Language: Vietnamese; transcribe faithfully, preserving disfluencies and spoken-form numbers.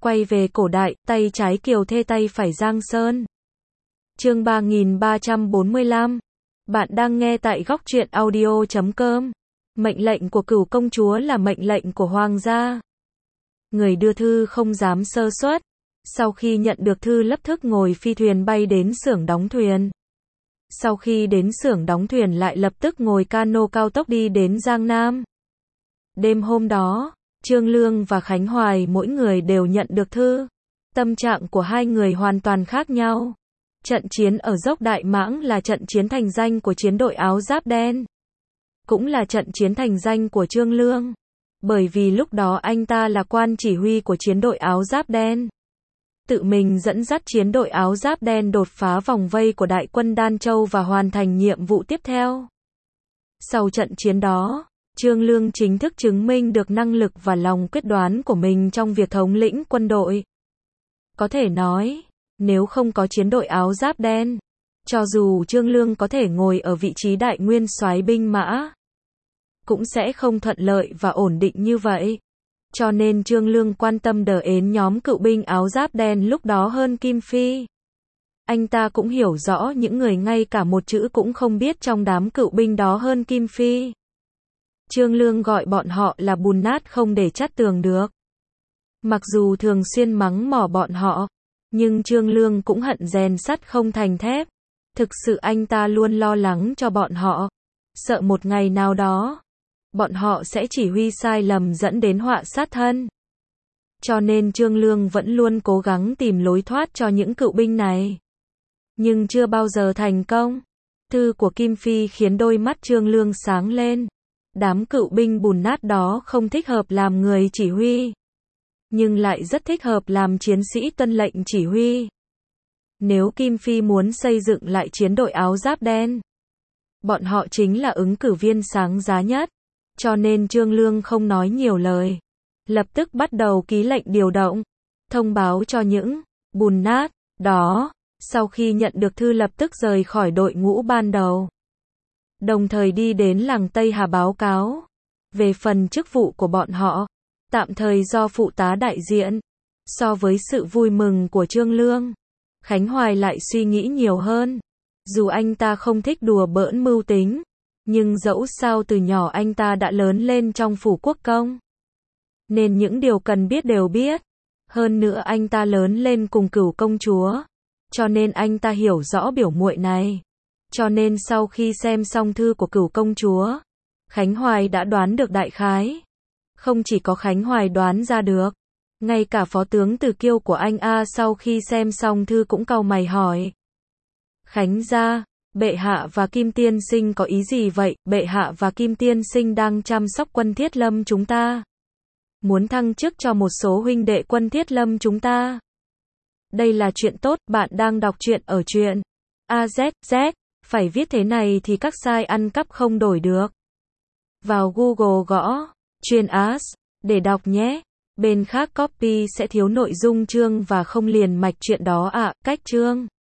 Quay về cổ đại, tay trái Kiều Thê tay phải Giang Sơn. Chương ba nghìn ba trăm bốn mươi lăm. Bạn đang nghe tại góc truyện audio chấm com. Mệnh lệnh của Cửu công chúa là mệnh lệnh của hoàng gia. Người đưa thư không dám sơ suất. Sau khi nhận được thư lập tức ngồi phi thuyền bay đến xưởng đóng thuyền. Sau khi đến xưởng đóng thuyền lại lập tức ngồi cano cao tốc đi đến Giang Nam. Đêm hôm đó, Trương Lương và Khánh Hoài mỗi người đều nhận được thư. Tâm trạng của hai người hoàn toàn khác nhau. Trận chiến ở dốc Đại Mãng là trận chiến thành danh của chiến đội áo giáp đen. Cũng là trận chiến thành danh của Trương Lương. Bởi vì lúc đó anh ta là quan chỉ huy của chiến đội áo giáp đen. Tự mình dẫn dắt chiến đội áo giáp đen đột phá vòng vây của đại quân Đan Châu và hoàn thành nhiệm vụ tiếp theo. Sau trận chiến đó, Trương Lương chính thức chứng minh được năng lực và lòng quyết đoán của mình trong việc thống lĩnh quân đội. Có thể nói, nếu không có chiến đội áo giáp đen, cho dù Trương Lương có thể ngồi ở vị trí đại nguyên soái binh mã, cũng sẽ không thuận lợi và ổn định như vậy. Cho nên Trương Lương quan tâm đờ ến nhóm cựu binh áo giáp đen lúc đó hơn Kim Phi. Anh ta cũng hiểu rõ những người ngay cả một chữ cũng không biết trong đám cựu binh đó hơn Kim Phi. Trương Lương gọi bọn họ là bùn nát không để chát tường được. Mặc dù thường xuyên mắng mỏ bọn họ, nhưng Trương Lương cũng hận rèn sắt không thành thép. Thực sự anh ta luôn lo lắng cho bọn họ. Sợ một ngày nào đó, bọn họ sẽ chỉ huy sai lầm dẫn đến họa sát thân. Cho nên Trương Lương vẫn luôn cố gắng tìm lối thoát cho những cựu binh này. Nhưng chưa bao giờ thành công. Thư của Kim Phi khiến đôi mắt Trương Lương sáng lên. Đám cựu binh bùn nát đó không thích hợp làm người chỉ huy, nhưng lại rất thích hợp làm chiến sĩ tuân lệnh chỉ huy. Nếu Kim Phi muốn xây dựng lại chiến đội áo giáp đen, bọn họ chính là ứng cử viên sáng giá nhất. Cho nên Trương Lương không nói nhiều lời, lập tức bắt đầu ký lệnh điều động, thông báo cho những bùn nát đó. Sau khi nhận được thư lập tức rời khỏi đội ngũ ban đầu, đồng thời đi đến làng Tây Hà báo cáo về phần chức vụ của bọn họ, tạm thời do phụ tá đại diện. So với sự vui mừng của Trương Lương, Khánh Hoài lại suy nghĩ nhiều hơn. Dù anh ta không thích đùa bỡn mưu tính, nhưng dẫu sao từ nhỏ anh ta đã lớn lên trong phủ quốc công, nên những điều cần biết đều biết. Hơn nữa anh ta lớn lên cùng Cửu công chúa, cho nên anh ta hiểu rõ biểu muội này. Cho nên sau khi xem xong thư của Cửu công chúa, Khánh Hoài đã đoán được đại khái. Không chỉ có Khánh Hoài đoán ra được, ngay cả phó tướng Từ Kiêu của anh A sau khi xem xong thư cũng cau mày hỏi: Khánh gia, bệ hạ và Kim tiên sinh có ý gì vậy? Bệ hạ và Kim tiên sinh đang chăm sóc quân Thiết Lâm chúng ta, muốn thăng chức cho một số huynh đệ quân Thiết Lâm chúng ta. Đây là chuyện tốt. Bạn đang đọc truyện ở truyện a zét zét. Phải viết thế này thì các site ăn cắp không đổi được. Vào Google gõ Truyện As để đọc nhé. Bên khác copy sẽ thiếu nội dung chương và không liền mạch chuyện đó ạ. À, cách chương